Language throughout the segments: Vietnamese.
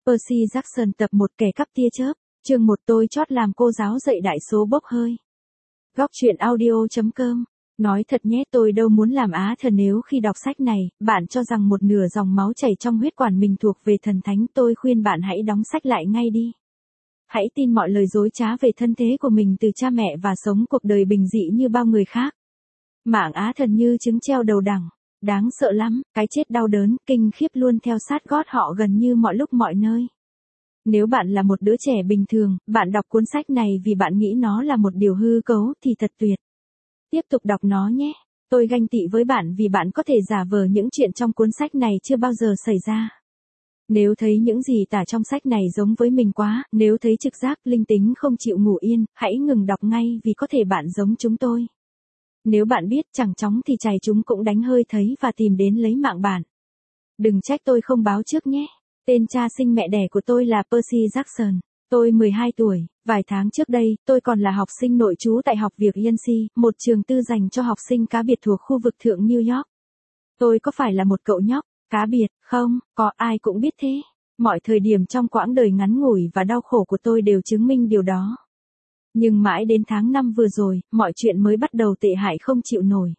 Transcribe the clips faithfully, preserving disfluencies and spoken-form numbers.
Percy Jackson tập một Kẻ cắp tia chớp, chương một tôi chót làm cô giáo dạy đại số bốc hơi. Góc truyện audio chấm com. Nói thật nhé, tôi đâu muốn làm á thần nếu khi đọc sách này, bạn cho rằng một nửa dòng máu chảy trong huyết quản mình thuộc về thần thánh, tôi khuyên bạn hãy đóng sách lại ngay đi. Hãy tin mọi lời dối trá về thân thế của mình từ cha mẹ và sống cuộc đời bình dị như bao người khác. Mạng á thần như trứng treo đầu đằng, đáng sợ lắm, cái chết đau đớn, kinh khiếp luôn theo sát gót họ gần như mọi lúc mọi nơi. Nếu bạn là một đứa trẻ bình thường, bạn đọc cuốn sách này vì bạn nghĩ nó là một điều hư cấu thì thật tuyệt. Tiếp tục đọc nó nhé. Tôi ganh tị với bạn vì bạn có thể giả vờ những chuyện trong cuốn sách này chưa bao giờ xảy ra. Nếu thấy những gì tả trong sách này giống với mình quá, nếu thấy trực giác, linh tính không chịu ngủ yên, hãy ngừng đọc ngay vì có thể bạn giống chúng tôi. Nếu bạn biết chẳng chóng thì chài chúng cũng đánh hơi thấy và tìm đến lấy mạng bạn. Đừng trách tôi không báo trước nhé. Tên cha sinh mẹ đẻ của tôi là Percy Jackson. Tôi mười hai tuổi, vài tháng trước đây, tôi còn là học sinh nội trú tại Học viện Yonsei, một trường tư dành cho học sinh cá biệt thuộc khu vực thượng New York. Tôi có phải là một cậu nhóc cá biệt, không? Có ai cũng biết thế. Mọi thời điểm trong quãng đời ngắn ngủi và đau khổ của tôi đều chứng minh điều đó. Nhưng mãi đến tháng năm vừa rồi, mọi chuyện mới bắt đầu tệ hại không chịu nổi.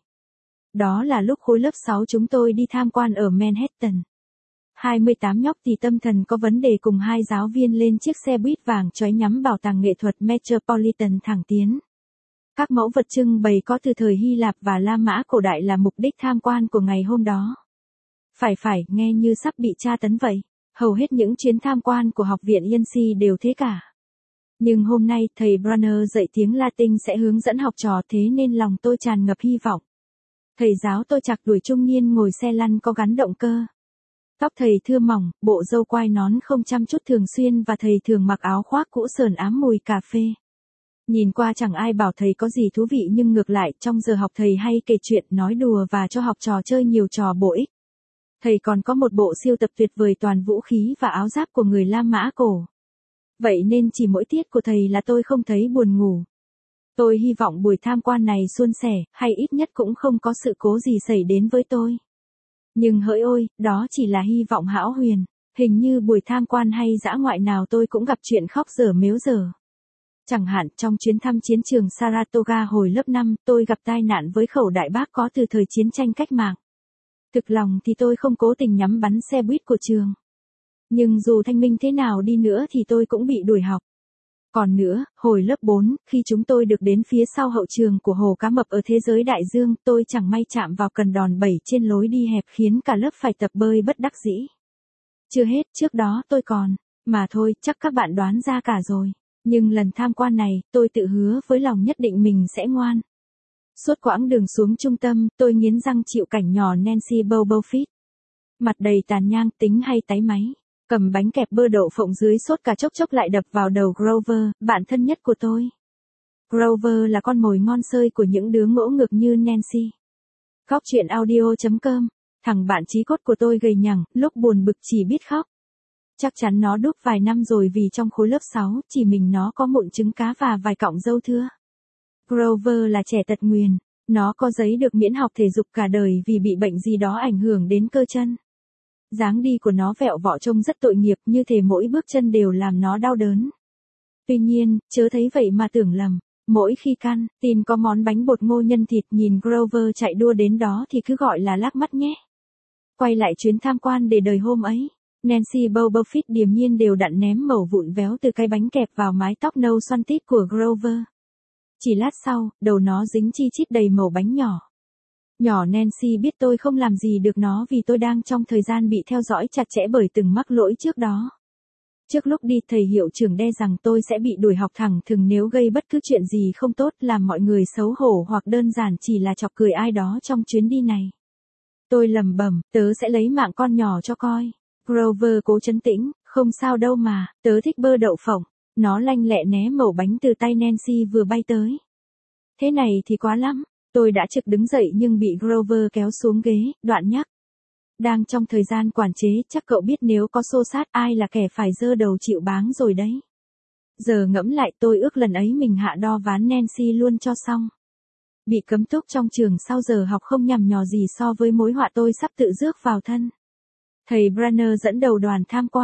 Đó là lúc khối lớp sáu chúng tôi đi tham quan ở Manhattan. hai mươi tám nhóc thì tâm thần có vấn đề cùng hai giáo viên lên chiếc xe buýt vàng chói nhắm bảo tàng nghệ thuật Metropolitan thẳng tiến. Các mẫu vật trưng bày có từ thời Hy Lạp và La Mã cổ đại là mục đích tham quan của ngày hôm đó. Phải phải, nghe như sắp bị tra tấn vậy. Hầu hết những chuyến tham quan của Học viện Yonsei đều thế cả. Nhưng hôm nay, thầy Brunner dạy tiếng Latin sẽ hướng dẫn học trò, thế nên lòng tôi tràn ngập hy vọng. Thầy giáo tôi chạc tuổi trung niên ngồi xe lăn có gắn động cơ. Tóc thầy thưa mỏng, bộ râu quai nón không chăm chút thường xuyên và thầy thường mặc áo khoác cũ sờn ám mùi cà phê. Nhìn qua chẳng ai bảo thầy có gì thú vị, nhưng ngược lại, trong giờ học thầy hay kể chuyện, nói đùa và cho học trò chơi nhiều trò bổ ích. Thầy còn có một bộ siêu tập tuyệt vời toàn vũ khí và áo giáp của người La Mã cổ. Vậy nên chỉ mỗi tiết của thầy là tôi không thấy buồn ngủ. Tôi hy vọng buổi tham quan này suôn sẻ, hay ít nhất cũng không có sự cố gì xảy đến với tôi. Nhưng hỡi ôi, đó chỉ là hy vọng hão huyền. Hình như buổi tham quan hay dã ngoại nào tôi cũng gặp chuyện khóc dở mếu dở. Chẳng hạn trong chuyến thăm chiến trường Saratoga hồi lớp năm, tôi gặp tai nạn với khẩu đại bác có từ thời chiến tranh cách mạng. Thực lòng thì tôi không cố tình nhắm bắn xe buýt của trường. Nhưng dù thanh minh thế nào đi nữa thì tôi cũng bị đuổi học. Còn nữa, hồi lớp bốn, khi chúng tôi được đến phía sau hậu trường của hồ cá mập ở thế giới đại dương, tôi chẳng may chạm vào cần đòn bẩy trên lối đi hẹp khiến cả lớp phải tập bơi bất đắc dĩ. Chưa hết, trước đó tôi còn, mà thôi, chắc các bạn đoán ra cả rồi. Nhưng lần tham quan này, tôi tự hứa với lòng nhất định mình sẽ ngoan. Suốt quãng đường xuống trung tâm, tôi nghiến răng chịu cảnh nhỏ Nancy Bobofit. Mặt đầy tàn nhang, tính hay tái máy. Cầm bánh kẹp bơ đậu phộng dưới sốt cả chốc chốc lại đập vào đầu Grover, bạn thân nhất của tôi. Grover là con mồi ngon xơi của những đứa ngỗ ngược như Nancy. Góc truyện audio chấm com. Thằng bạn chí cốt của tôi gầy nhẳng, lúc buồn bực chỉ biết khóc. Chắc chắn nó đúc vài năm rồi vì trong khối lớp sáu, chỉ mình nó có mụn trứng cá và vài cọng râu thưa. Grover là trẻ tật nguyền. Nó có giấy được miễn học thể dục cả đời vì bị bệnh gì đó ảnh hưởng đến cơ chân. Dáng đi của nó vẹo vọ trông rất tội nghiệp, như thể mỗi bước chân đều làm nó đau đớn. Tuy nhiên, chớ thấy vậy mà tưởng lầm. Mỗi khi căn tin có món bánh bột ngô nhân thịt nhìn Grover chạy đua đến đó thì cứ gọi là lác mắt nhé. Quay lại chuyến tham quan để đời hôm ấy. Nancy Bobofit điềm nhiên đều đặn ném mẩu vụn véo từ cái bánh kẹp vào mái tóc nâu xoăn tít của Grover. Chỉ lát sau, đầu nó dính chi chít đầy mẩu bánh nhỏ. Nhỏ Nancy biết tôi không làm gì được nó vì tôi đang trong thời gian bị theo dõi chặt chẽ bởi từng mắc lỗi trước đó. Trước lúc đi, thầy hiệu trưởng đe rằng tôi sẽ bị đuổi học thẳng thừng nếu gây bất cứ chuyện gì không tốt, làm mọi người xấu hổ hoặc đơn giản chỉ là chọc cười ai đó trong chuyến đi này. Tôi lẩm bẩm, tớ sẽ lấy mạng con nhỏ cho coi. Grover cố trấn tĩnh, không sao đâu mà, tớ thích bơ đậu phộng. Nó lanh lẹ né mẩu bánh từ tay Nancy vừa bay tới. Thế này thì quá lắm. Tôi đã trực đứng dậy nhưng bị Grover kéo xuống ghế, đoạn nhắc. Đang trong thời gian quản chế, chắc cậu biết nếu có xô xát ai là kẻ phải giơ đầu chịu báng rồi đấy. Giờ ngẫm lại, tôi ước lần ấy mình hạ đo ván Nancy luôn cho xong. Bị cấm túc trong trường sau giờ học không nhằm nhò gì so với mối họa tôi sắp tự rước vào thân. Thầy Brunner dẫn đầu đoàn tham quan.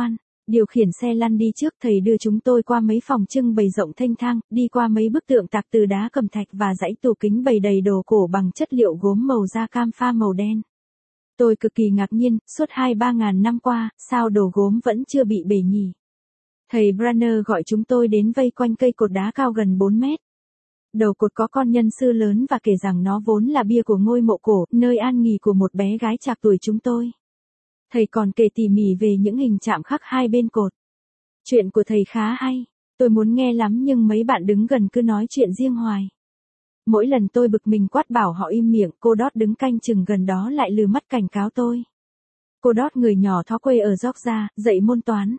Điều khiển xe lăn đi trước, thầy đưa chúng tôi qua mấy phòng trưng bày rộng thênh thang, đi qua mấy bức tượng tạc từ đá cẩm thạch và dãy tủ kính bày đầy đồ cổ bằng chất liệu gốm màu da cam pha màu đen. Tôi cực kỳ ngạc nhiên, suốt hai ba ngàn năm qua, sao đồ gốm vẫn chưa bị bể nhỉ? Thầy Branner gọi chúng tôi đến vây quanh cây cột đá cao gần bốn mét. Đầu cột có con nhân sư lớn và kể rằng nó vốn là bia của ngôi mộ cổ, nơi an nghỉ của một bé gái trạc tuổi chúng tôi. Thầy còn kể tỉ mỉ về những hình chạm khắc hai bên cột. Chuyện của thầy khá hay, tôi muốn nghe lắm nhưng mấy bạn đứng gần cứ nói chuyện riêng hoài. Mỗi lần tôi bực mình quát bảo họ im miệng, cô Dot đứng canh chừng gần đó lại lừ mắt cảnh cáo tôi. Cô Dot người nhỏ thó quê ở Georgia, dạy môn toán.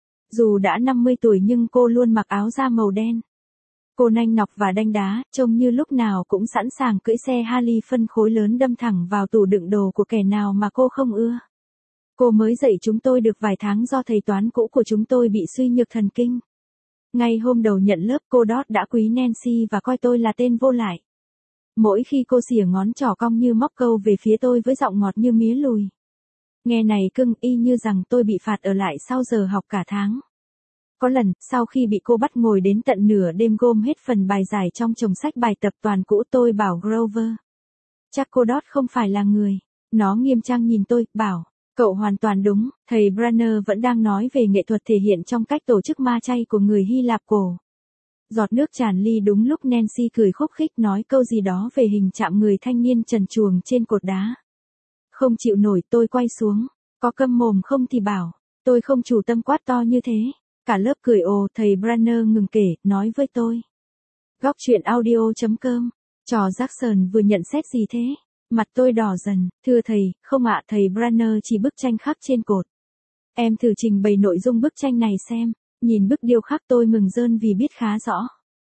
Dù đã năm mươi tuổi nhưng cô luôn mặc áo da màu đen. Cô nanh nọc và đanh đá, trông như lúc nào cũng sẵn sàng cưỡi xe Harley phân khối lớn đâm thẳng vào tủ đựng đồ của kẻ nào mà cô không ưa. Cô mới dạy chúng tôi được vài tháng do thầy toán cũ của chúng tôi bị suy nhược thần kinh. Ngay hôm đầu nhận lớp, cô Dot đã quý Nancy và coi tôi là tên vô lại. Mỗi khi cô xỉa ngón trỏ cong như móc câu về phía tôi với giọng ngọt như mía lùi. Nghe này cưng, y như rằng tôi bị phạt ở lại sau giờ học cả tháng. Có lần, sau khi bị cô bắt ngồi đến tận nửa đêm gom hết phần bài giải trong chồng sách bài tập toàn cũ, tôi bảo Grover. Chắc cô Dot không phải là người. Nó nghiêm trang nhìn tôi, bảo, cậu hoàn toàn đúng, thầy Branner vẫn đang nói về nghệ thuật thể hiện trong cách tổ chức ma chay của người Hy Lạp cổ. Giọt nước tràn ly đúng lúc Nancy cười khúc khích nói câu gì đó về hình chạm người thanh niên trần truồng trên cột đá. Không chịu nổi, tôi quay xuống, có câm mồm không thì bảo, tôi không chủ tâm quát to như thế. Cả lớp cười ồ, thầy Branner ngừng kể, nói với tôi. Góc truyện audio chấm com, trò Jackson vừa nhận xét gì thế? Mặt tôi đỏ dần, thưa thầy, không ạ, thầy Branner chỉ bức tranh khắc trên cột. Em thử trình bày nội dung bức tranh này xem, nhìn bức điêu khắc tôi mừng rơn vì biết khá rõ.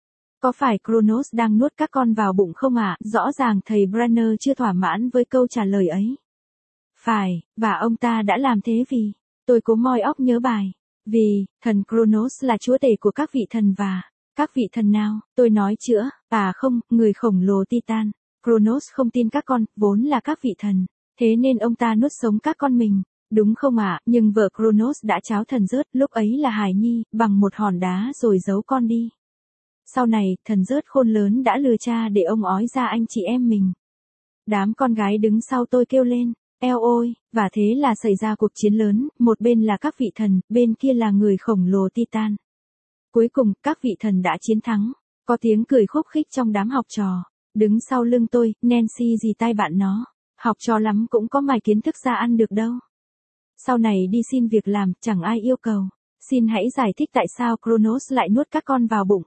Có phải Kronos đang nuốt các con vào bụng không ạ? Rõ ràng thầy Branner chưa thỏa mãn với câu trả lời ấy. Phải, và ông ta đã làm thế vì, tôi cố moi óc nhớ bài. Vì, thần Kronos là chúa tể của các vị thần và, các vị thần nào, tôi nói chữa, à không, người khổng lồ Titan. Kronos không tin các con, vốn là các vị thần, thế nên ông ta nuốt sống các con mình, đúng không ạ? Nhưng vợ Kronos đã tráo thần rớt, lúc ấy là hài nhi, bằng một hòn đá rồi giấu con đi. Sau này, thần rớt khôn lớn đã lừa cha để ông ói ra anh chị em mình. Đám con gái đứng sau tôi kêu lên. Eo ôi, và thế là xảy ra cuộc chiến lớn, một bên là các vị thần, bên kia là người khổng lồ Titan. Cuối cùng, các vị thần đã chiến thắng. Có tiếng cười khúc khích trong đám học trò. Đứng sau lưng tôi, Nancy dì tai bạn nó. Học trò lắm cũng có mài kiến thức ra ăn được đâu. Sau này đi xin việc làm, chẳng ai yêu cầu. Xin hãy giải thích tại sao Kronos lại nuốt các con vào bụng.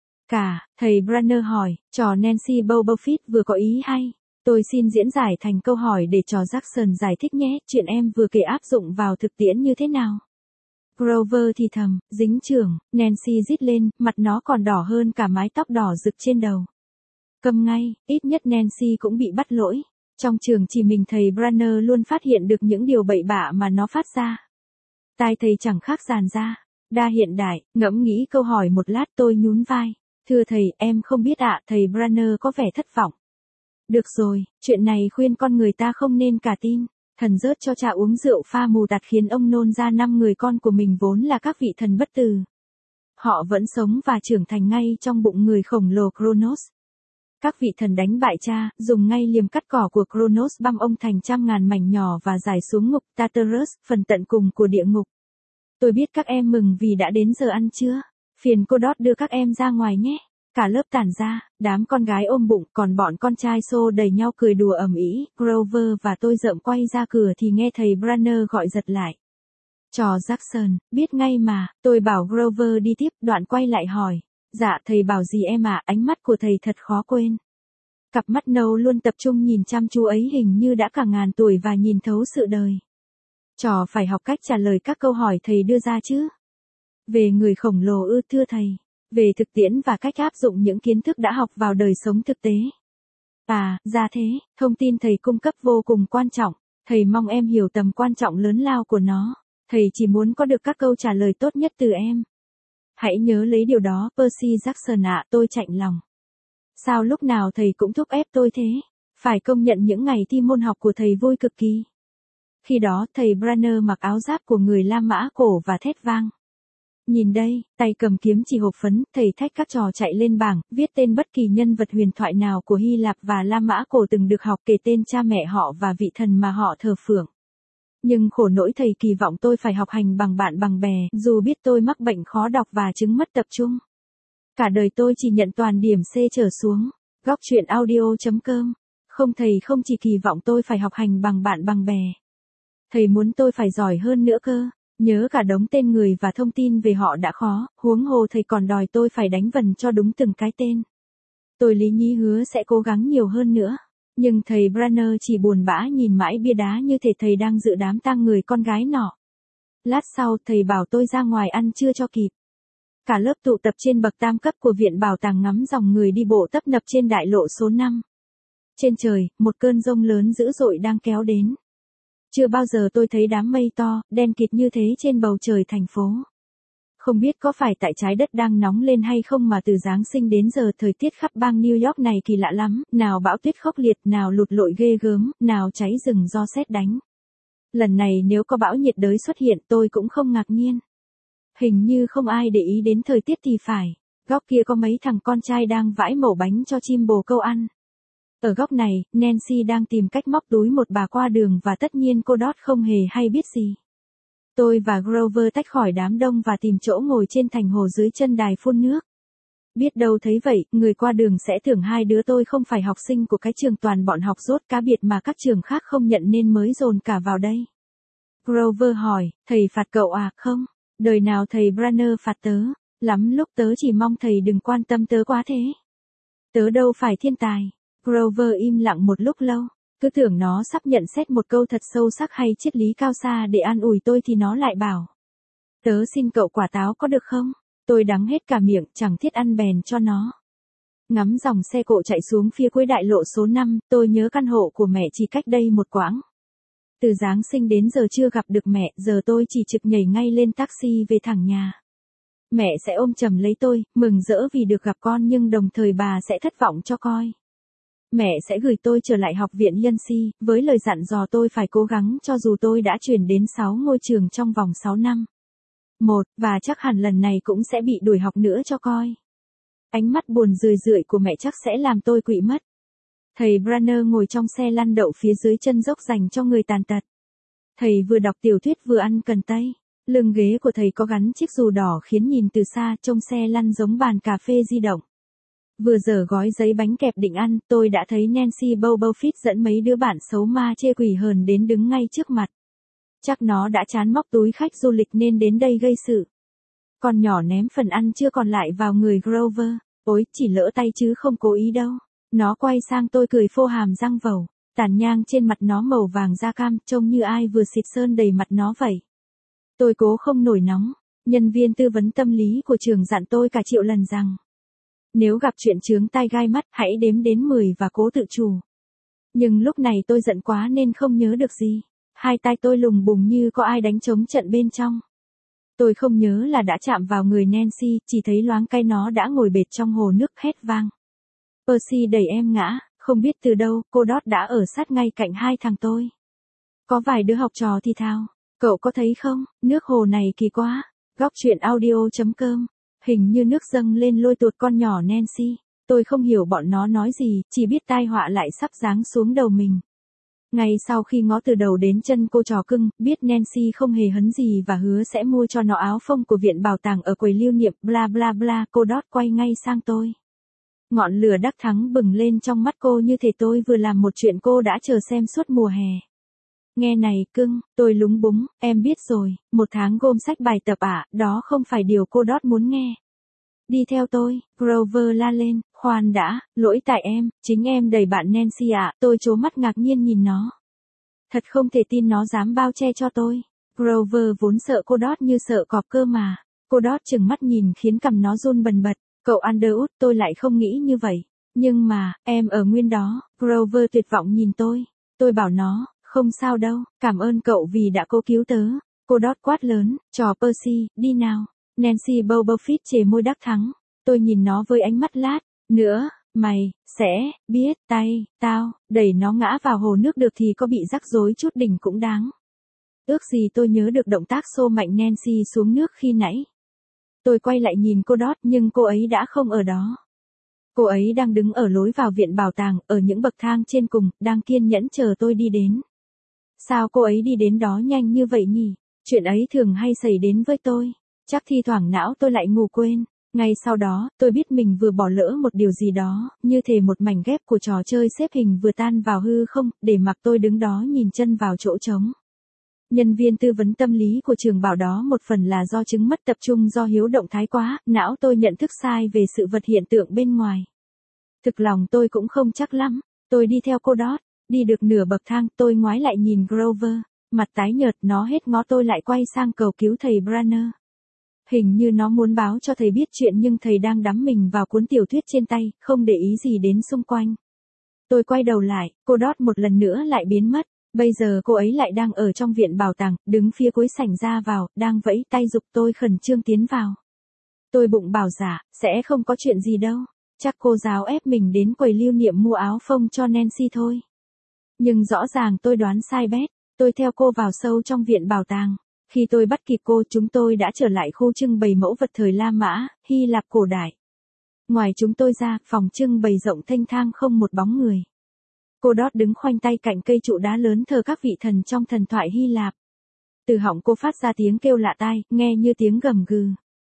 Cả, thầy Branner hỏi, trò Nancy Bobofit vừa có ý hay. Tôi xin diễn giải thành câu hỏi để trò Jackson giải thích nhé, chuyện em vừa kể áp dụng vào thực tiễn như thế nào. Grover thì thầm, dính trưởng, Nancy rít lên, mặt nó còn đỏ hơn cả mái tóc đỏ rực trên đầu. Câm ngay, ít nhất Nancy cũng bị bắt lỗi. Trong trường chỉ mình thầy Branner luôn phát hiện được những điều bậy bạ mà nó phát ra. Tai thầy chẳng khác giàn ra. Đa hiện đại, ngẫm nghĩ câu hỏi một lát tôi nhún vai. Thưa thầy, em không biết ạ, thầy Branner có vẻ thất vọng. Được rồi, chuyện này khuyên con người ta không nên cả tin. Thần rớt cho cha uống rượu pha mù tạt khiến ông nôn ra năm người con của mình vốn là các vị thần bất tử. Họ vẫn sống và trưởng thành ngay trong bụng người khổng lồ Kronos. Các vị thần đánh bại cha, dùng ngay liềm cắt cỏ của Kronos băm ông thành trăm ngàn mảnh nhỏ và giải xuống ngục Tartarus, phần tận cùng của địa ngục. Tôi biết các em mừng vì đã đến giờ ăn trưa. Phiền cô Dot đưa các em ra ngoài nhé. Cả lớp tản ra, đám con gái ôm bụng, còn bọn con trai xô đầy nhau cười đùa ầm ĩ. Grover và tôi rợm quay ra cửa thì nghe thầy Branner gọi giật lại. Trò Jackson, biết ngay mà, tôi bảo Grover đi tiếp, đoạn quay lại hỏi. Dạ thầy bảo gì em ạ, à? Ánh mắt của thầy thật khó quên. Cặp mắt nâu luôn tập trung nhìn chăm chú ấy hình như đã cả ngàn tuổi và nhìn thấu sự đời. Trò phải học cách trả lời các câu hỏi thầy đưa ra chứ. Về người khổng lồ ư, thưa thầy. Về thực tiễn và cách áp dụng những kiến thức đã học vào đời sống thực tế. À, ra thế, thông tin thầy cung cấp vô cùng quan trọng, thầy mong em hiểu tầm quan trọng lớn lao của nó, thầy chỉ muốn có được các câu trả lời tốt nhất từ em. Hãy nhớ lấy điều đó, Percy Jackson ạ, tôi chạnh lòng. Sao lúc nào thầy cũng thúc ép tôi thế? Phải công nhận những ngày thi môn học của thầy vui cực kỳ. Khi đó thầy Branner mặc áo giáp của người La Mã cổ và thét vang. Nhìn đây, tay cầm kiếm chỉ hộp phấn, thầy thách các trò chạy lên bảng, viết tên bất kỳ nhân vật huyền thoại nào của Hy Lạp và La Mã cổ từng được học, kể tên cha mẹ họ và vị thần mà họ thờ phượng. Nhưng khổ nỗi thầy kỳ vọng tôi phải học hành bằng bạn bằng bè, dù biết tôi mắc bệnh khó đọc và chứng mất tập trung. Cả đời tôi chỉ nhận toàn điểm C trở xuống. Góc truyện audio chấm com. Không, thầy không chỉ kỳ vọng tôi phải học hành bằng bạn bằng bè. Thầy muốn tôi phải giỏi hơn nữa cơ. Nhớ cả đống tên người và thông tin về họ đã khó, huống hồ thầy còn đòi tôi phải đánh vần cho đúng từng cái tên. Tôi lý nhí hứa sẽ cố gắng nhiều hơn nữa. Nhưng thầy Branner chỉ buồn bã nhìn mãi bia đá như thể thầy đang dự đám tang người con gái nọ. Lát sau thầy bảo tôi ra ngoài ăn trưa cho kịp. Cả lớp tụ tập trên bậc tam cấp của viện bảo tàng ngắm dòng người đi bộ tấp nập trên đại lộ số năm. Trên trời, một cơn giông lớn dữ dội đang kéo đến. Chưa bao giờ tôi thấy đám mây to, đen kịt như thế trên bầu trời thành phố. Không biết có phải tại trái đất đang nóng lên hay không mà từ Giáng sinh đến giờ thời tiết khắp bang New York này kỳ lạ lắm, nào bão tuyết khốc liệt, nào lụt lội ghê gớm, nào cháy rừng do sét đánh. Lần này nếu có bão nhiệt đới xuất hiện tôi cũng không ngạc nhiên. Hình như không ai để ý đến thời tiết thì phải. Góc kia có mấy thằng con trai đang vãi mẩu bánh cho chim bồ câu ăn. Ở góc này, Nancy đang tìm cách móc túi một bà qua đường và tất nhiên cô Dot không hề hay biết gì. Tôi và Grover tách khỏi đám đông và tìm chỗ ngồi trên thành hồ dưới chân đài phun nước. Biết đâu thấy vậy, người qua đường sẽ tưởng hai đứa tôi không phải học sinh của cái trường toàn bọn học dốt cá biệt mà các trường khác không nhận nên mới dồn cả vào đây. Grover hỏi, thầy phạt cậu à? Không, đời nào thầy Branner phạt tớ, lắm lúc tớ chỉ mong thầy đừng quan tâm tớ quá thế. Tớ đâu phải thiên tài. Grover im lặng một lúc lâu, cứ tưởng nó sắp nhận xét một câu thật sâu sắc hay triết lý cao xa để an ủi tôi thì nó lại bảo. Tớ xin cậu quả táo có được không? Tôi đắng hết cả miệng, chẳng thiết ăn bèn cho nó. Ngắm dòng xe cộ chạy xuống phía cuối đại lộ số năm, tôi nhớ căn hộ của mẹ chỉ cách đây một quãng. Từ Giáng sinh đến giờ chưa gặp được mẹ, giờ tôi chỉ trực nhảy ngay lên taxi về thẳng nhà. Mẹ sẽ ôm chầm lấy tôi, mừng rỡ vì được gặp con nhưng đồng thời bà sẽ thất vọng cho coi. Mẹ sẽ gửi tôi trở lại học viện Yancy, với lời dặn dò tôi phải cố gắng cho dù tôi đã chuyển đến sáu ngôi trường trong vòng sáu năm. Một, và chắc hẳn lần này cũng sẽ bị đuổi học nữa cho coi. Ánh mắt buồn rười rượi của mẹ chắc sẽ làm tôi quỵ mất. Thầy Branner ngồi trong xe lăn đậu phía dưới chân dốc dành cho người tàn tật. Thầy vừa đọc tiểu thuyết vừa ăn cần tây. Lưng ghế của thầy có gắn chiếc dù đỏ khiến nhìn từ xa trông xe lăn giống bàn cà phê di động. Vừa dở gói giấy bánh kẹp định ăn, tôi đã thấy Nancy Bowbowfit dẫn mấy đứa bạn xấu ma chê quỷ hờn đến đứng ngay trước mặt. Chắc nó đã chán móc túi khách du lịch nên đến đây gây sự. Con nhỏ ném phần ăn chưa còn lại vào người Grover. Ôi, chỉ lỡ tay chứ không cố ý đâu. Nó quay sang tôi cười phô hàm răng vầu. Tàn nhang trên mặt nó màu vàng da cam, trông như ai vừa xịt sơn đầy mặt nó vậy. Tôi cố không nổi nóng. Nhân viên tư vấn tâm lý của trường dặn tôi cả triệu lần rằng. Nếu gặp chuyện chướng tai gai mắt, hãy đếm đến mười và cố tự chủ. Nhưng lúc này tôi giận quá nên không nhớ được gì. Hai tay tôi lùng bùng như có ai đánh trống trận bên trong. Tôi không nhớ là đã chạm vào người Nancy, chỉ thấy loáng cái nó đã ngồi bệt trong hồ nước hét vang. Percy đẩy em ngã, không biết từ đâu, cô Dot đã ở sát ngay cạnh hai thằng tôi. Có vài đứa học trò thì thào, cậu có thấy không, nước hồ này kỳ quá. Góc truyện audio chấm com. Hình như nước dâng lên lôi tuột con nhỏ Nancy. Tôi không hiểu bọn nó nói gì, chỉ biết tai họa lại sắp giáng xuống đầu mình. Ngay sau khi ngó từ đầu đến chân cô trò cưng, biết Nancy không hề hấn gì và hứa sẽ mua cho nó áo phông của viện bảo tàng ở quầy lưu niệm, bla bla bla, cô Dot quay ngay sang tôi. Ngọn lửa đắc thắng bừng lên trong mắt cô như thể tôi vừa làm một chuyện cô đã chờ xem suốt mùa hè. Nghe này, cưng, tôi lúng búng, em biết rồi, một tháng gom sách bài tập ạ, à, đó không phải điều cô Dot muốn nghe. Đi theo tôi, Grover la lên, khoan đã, lỗi tại em, chính em đẩy bạn Nancy ạ, à. Tôi trố mắt ngạc nhiên nhìn nó. Thật không thể tin nó dám bao che cho tôi. Grover vốn sợ cô Dot như sợ cọp cơ mà. Cô Dot chừng mắt nhìn khiến cằm nó run bần bật. Cậu Underwood, tôi lại không nghĩ như vậy. Nhưng mà, em ở nguyên đó. Grover tuyệt vọng nhìn tôi. Tôi bảo nó, không sao đâu, cảm ơn cậu vì đã cố cứu tớ. Cô Dot quát lớn, trò Percy, đi nào. Nancy Bowbowfit chề môi đắc thắng. Tôi nhìn nó với ánh mắt lát. Nữa, mày, sẽ, biết, tay, tao, đẩy nó ngã vào hồ nước được thì có bị rắc rối chút đỉnh cũng đáng. Ước gì tôi nhớ được động tác xô mạnh Nancy xuống nước khi nãy. Tôi quay lại nhìn cô Dot nhưng cô ấy đã không ở đó. Cô ấy đang đứng ở lối vào viện bảo tàng, ở những bậc thang trên cùng, đang kiên nhẫn chờ tôi đi đến. Sao cô ấy đi đến đó nhanh như vậy nhỉ? Chuyện ấy thường hay xảy đến với tôi. Chắc thi thoảng não tôi lại ngủ quên. Ngay sau đó, tôi biết mình vừa bỏ lỡ một điều gì đó, như thể một mảnh ghép của trò chơi xếp hình vừa tan vào hư không, để mặc tôi đứng đó nhìn chân vào chỗ trống. Nhân viên tư vấn tâm lý của trường bảo đó một phần là do chứng mất tập trung do hiếu động thái quá, não tôi nhận thức sai về sự vật hiện tượng bên ngoài. Thực lòng tôi cũng không chắc lắm, tôi đi theo cô Dot, đi được nửa bậc thang tôi ngoái lại nhìn Grover, mặt tái nhợt nó hết ngó tôi lại quay sang cầu cứu thầy Branner. Hình như nó muốn báo cho thầy biết chuyện nhưng thầy đang đắm mình vào cuốn tiểu thuyết trên tay, không để ý gì đến xung quanh. Tôi quay đầu lại, cô Dot một lần nữa lại biến mất. Bây giờ cô ấy lại đang ở trong viện bảo tàng, đứng phía cuối sảnh ra vào, đang vẫy tay giục tôi khẩn trương tiến vào. Tôi bụng bảo dạ, sẽ không có chuyện gì đâu. Chắc cô giáo ép mình đến quầy lưu niệm mua áo phông cho Nancy thôi. Nhưng rõ ràng tôi đoán sai bét, tôi theo cô vào sâu trong viện bảo tàng. Khi tôi bắt kịp cô chúng tôi đã trở lại khu trưng bày mẫu vật thời La Mã, Hy Lạp cổ đại. Ngoài chúng tôi ra, phòng trưng bày rộng thênh thang không một bóng người. Cô Dot đứng khoanh tay cạnh cây trụ đá lớn thờ các vị thần trong thần thoại Hy Lạp. Từ họng cô phát ra tiếng kêu lạ tai, nghe như tiếng gầm gừ.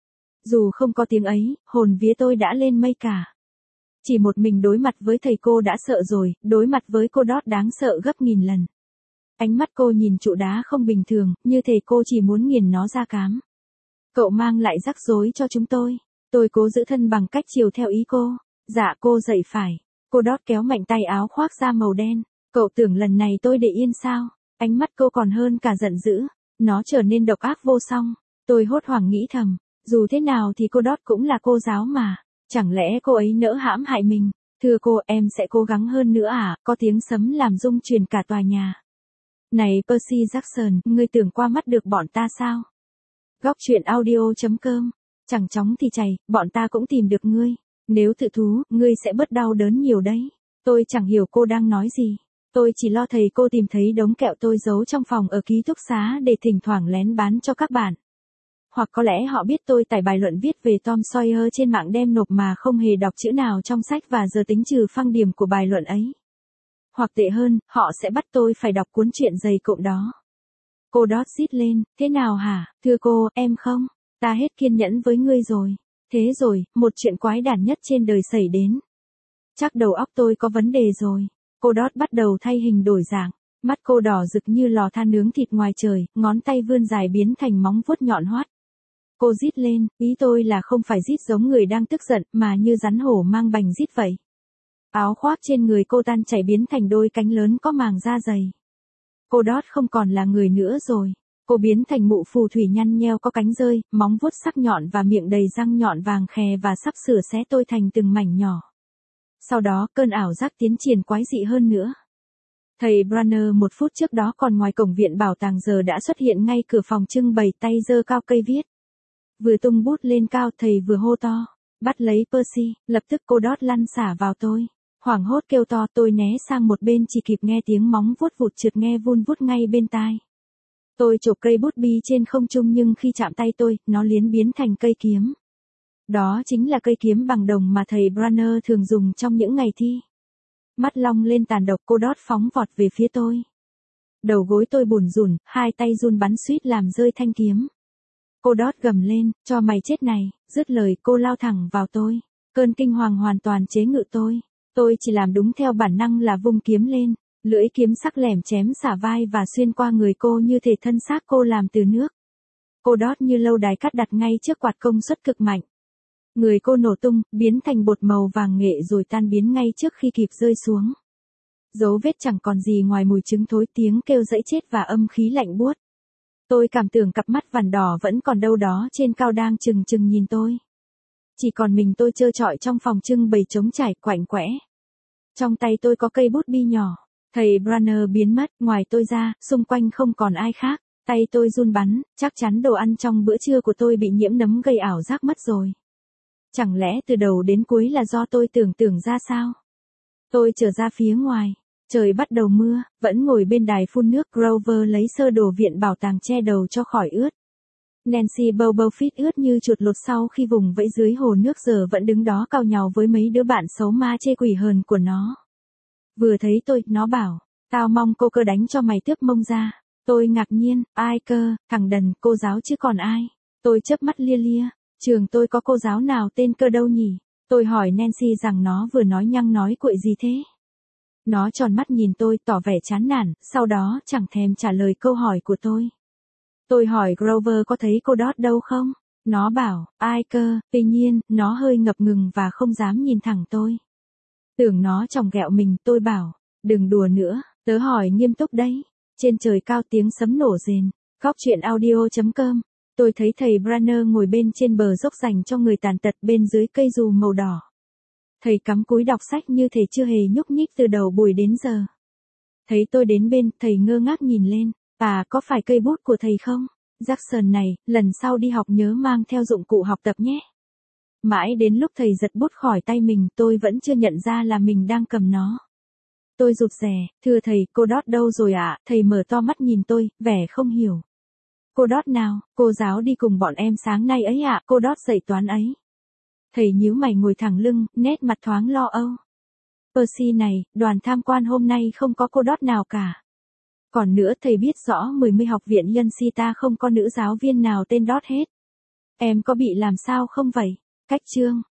Dù không có tiếng ấy, hồn vía tôi đã lên mây cả. Chỉ một mình đối mặt với thầy cô đã sợ rồi, đối mặt với cô Dot đáng sợ gấp nghìn lần. Ánh mắt cô nhìn trụ đá không bình thường, như thể cô chỉ muốn nghiền nó ra cám. Cậu mang lại rắc rối cho chúng tôi. Tôi cố giữ thân bằng cách chiều theo ý cô. Dạ cô dậy phải. Cô Dot kéo mạnh tay áo khoác da màu đen. Cậu tưởng lần này tôi để yên sao? Ánh mắt cô còn hơn cả giận dữ. Nó trở nên độc ác vô song. Tôi hốt hoảng nghĩ thầm. Dù thế nào thì cô Dot cũng là cô giáo mà. Chẳng lẽ cô ấy nỡ hãm hại mình? Thưa cô, em sẽ cố gắng hơn nữa à? Có tiếng sấm làm rung chuyển cả tòa nhà. Này Percy Jackson, ngươi tưởng qua mắt được bọn ta sao? Góc truyện audio chấm com. Chẳng chóng thì chảy, bọn ta cũng tìm được ngươi. Nếu tự thú, ngươi sẽ bớt đau đớn nhiều đấy. Tôi chẳng hiểu cô đang nói gì. Tôi chỉ lo thầy cô tìm thấy đống kẹo tôi giấu trong phòng ở ký túc xá để thỉnh thoảng lén bán cho các bạn. Hoặc có lẽ họ biết tôi tải bài luận viết về Tom Sawyer trên mạng đem nộp mà không hề đọc chữ nào trong sách và giờ tính trừ phăng điểm của bài luận ấy. Hoặc tệ hơn, họ sẽ bắt tôi phải đọc cuốn truyện dày cộm đó. Cô Dot rít lên, thế nào hả? Thưa cô, em không. Ta hết kiên nhẫn với ngươi rồi. Thế rồi, một chuyện quái đản nhất trên đời xảy đến. Chắc đầu óc tôi có vấn đề rồi. Cô Dot bắt đầu thay hình đổi dạng. Mắt cô đỏ rực như lò than nướng thịt ngoài trời, ngón tay vươn dài biến thành móng vuốt nhọn hoắt. Cô rít lên, ý tôi là không phải rít giống người đang tức giận, mà như rắn hổ mang bành rít vậy. Áo khoác trên người cô tan chảy biến thành đôi cánh lớn có màng da dày. Cô Dot không còn là người nữa rồi. Cô biến thành mụ phù thủy nhăn nheo có cánh rơi, móng vuốt sắc nhọn và miệng đầy răng nhọn vàng khè và sắp sửa xé tôi thành từng mảnh nhỏ. Sau đó, cơn ảo giác tiến triển quái dị hơn nữa. Thầy Branner một phút trước đó còn ngoài cổng viện bảo tàng giờ đã xuất hiện ngay cửa phòng trưng bày, tay giơ cao cây viết. Vừa tung bút lên cao thầy vừa hô to. Bắt lấy Percy, lập tức cô Dot lăn xả vào tôi. Hoảng hốt kêu to, tôi né sang một bên chỉ kịp nghe tiếng móng vuốt vụt trượt nghe vun vút ngay bên tai. Tôi chộp cây bút bi trên không trung nhưng khi chạm tay tôi, nó liến biến thành cây kiếm. Đó chính là cây kiếm bằng đồng mà thầy Branner thường dùng trong những ngày thi. Mắt long lên tàn độc, cô Dot phóng vọt về phía tôi. Đầu gối tôi bủn rủn, hai tay run bắn suýt làm rơi thanh kiếm. Cô Dot gầm lên, cho mày chết này, dứt lời cô lao thẳng vào tôi. Cơn kinh hoàng hoàn toàn chế ngự tôi. Tôi chỉ làm đúng theo bản năng là vung kiếm lên. Lưỡi kiếm sắc lẻm chém xả vai và xuyên qua người cô như thể thân xác cô làm từ nước. Cô Dot như lâu đài cắt đặt ngay trước quạt công suất cực mạnh. Người cô nổ tung, biến thành bột màu vàng nghệ rồi tan biến ngay trước khi kịp rơi xuống. Dấu vết chẳng còn gì ngoài mùi trứng thối, tiếng kêu dẫy chết và âm khí lạnh buốt. Tôi cảm tưởng cặp mắt vằn đỏ vẫn còn đâu đó trên cao đang chừng chừng nhìn tôi. Chỉ còn mình tôi trơ trọi trong phòng trưng bày trống trải quạnh quẽ. Trong tay tôi có cây bút bi nhỏ. Thầy Branner biến mất, ngoài tôi ra, xung quanh không còn ai khác. Tay tôi run bắn, chắc chắn đồ ăn trong bữa trưa của tôi bị nhiễm nấm gây ảo giác mất rồi. Chẳng lẽ từ đầu đến cuối là do tôi tưởng tượng ra sao? Tôi trở ra phía ngoài. Trời bắt đầu mưa, vẫn ngồi bên đài phun nước, Grover lấy sơ đồ viện bảo tàng che đầu cho khỏi ướt. Nancy Bobofit ướt như chuột lột sau khi vùng vẫy dưới hồ nước giờ vẫn đứng đó cau nhàu với mấy đứa bạn xấu ma chê quỷ hờn của nó. Vừa thấy tôi, nó bảo, tao mong cô cơ đánh cho mày tước mông ra. Tôi ngạc nhiên, ai cơ, thằng đần, cô giáo chứ còn ai. Tôi chớp mắt lia lia, trường tôi có cô giáo nào tên cơ đâu nhỉ. Tôi hỏi Nancy rằng nó vừa nói nhăng nói cuội gì thế. Nó tròn mắt nhìn tôi tỏ vẻ chán nản, sau đó chẳng thèm trả lời câu hỏi của tôi. Tôi hỏi Grover có thấy cô Dot đâu không? Nó bảo, ai cơ, tuy nhiên, nó hơi ngập ngừng và không dám nhìn thẳng tôi. Tưởng nó chòng ghẹo mình, tôi bảo, đừng đùa nữa, tớ hỏi nghiêm túc đấy. Trên trời cao tiếng sấm nổ rền, góc chuyện audio chấm com. Tôi thấy thầy Branner ngồi bên trên bờ dốc dành cho người tàn tật bên dưới cây dù màu đỏ. Thầy cắm cúi đọc sách như thể chưa hề nhúc nhích từ đầu buổi đến giờ. Thấy tôi đến bên, thầy ngơ ngác nhìn lên, à có phải cây bút của thầy không? Jackson này, lần sau đi học nhớ mang theo dụng cụ học tập nhé. Mãi đến lúc thầy giật bút khỏi tay mình tôi vẫn chưa nhận ra là mình đang cầm nó. Tôi rụt rè, thưa thầy, cô Dot đâu rồi ạ? À? Thầy mở to mắt nhìn tôi, vẻ không hiểu. Cô Dot nào? Cô giáo đi cùng bọn em sáng nay ấy ạ, à? Cô Dot dạy toán ấy. Thầy nhíu mày ngồi thẳng lưng, nét mặt thoáng lo âu. Percy này, đoàn tham quan hôm nay không có cô Dot nào cả. Còn nữa thầy biết rõ mười mươi học viện Yonsita không có nữ giáo viên nào tên Dot hết. Em có bị làm sao không vậy? Cách chương.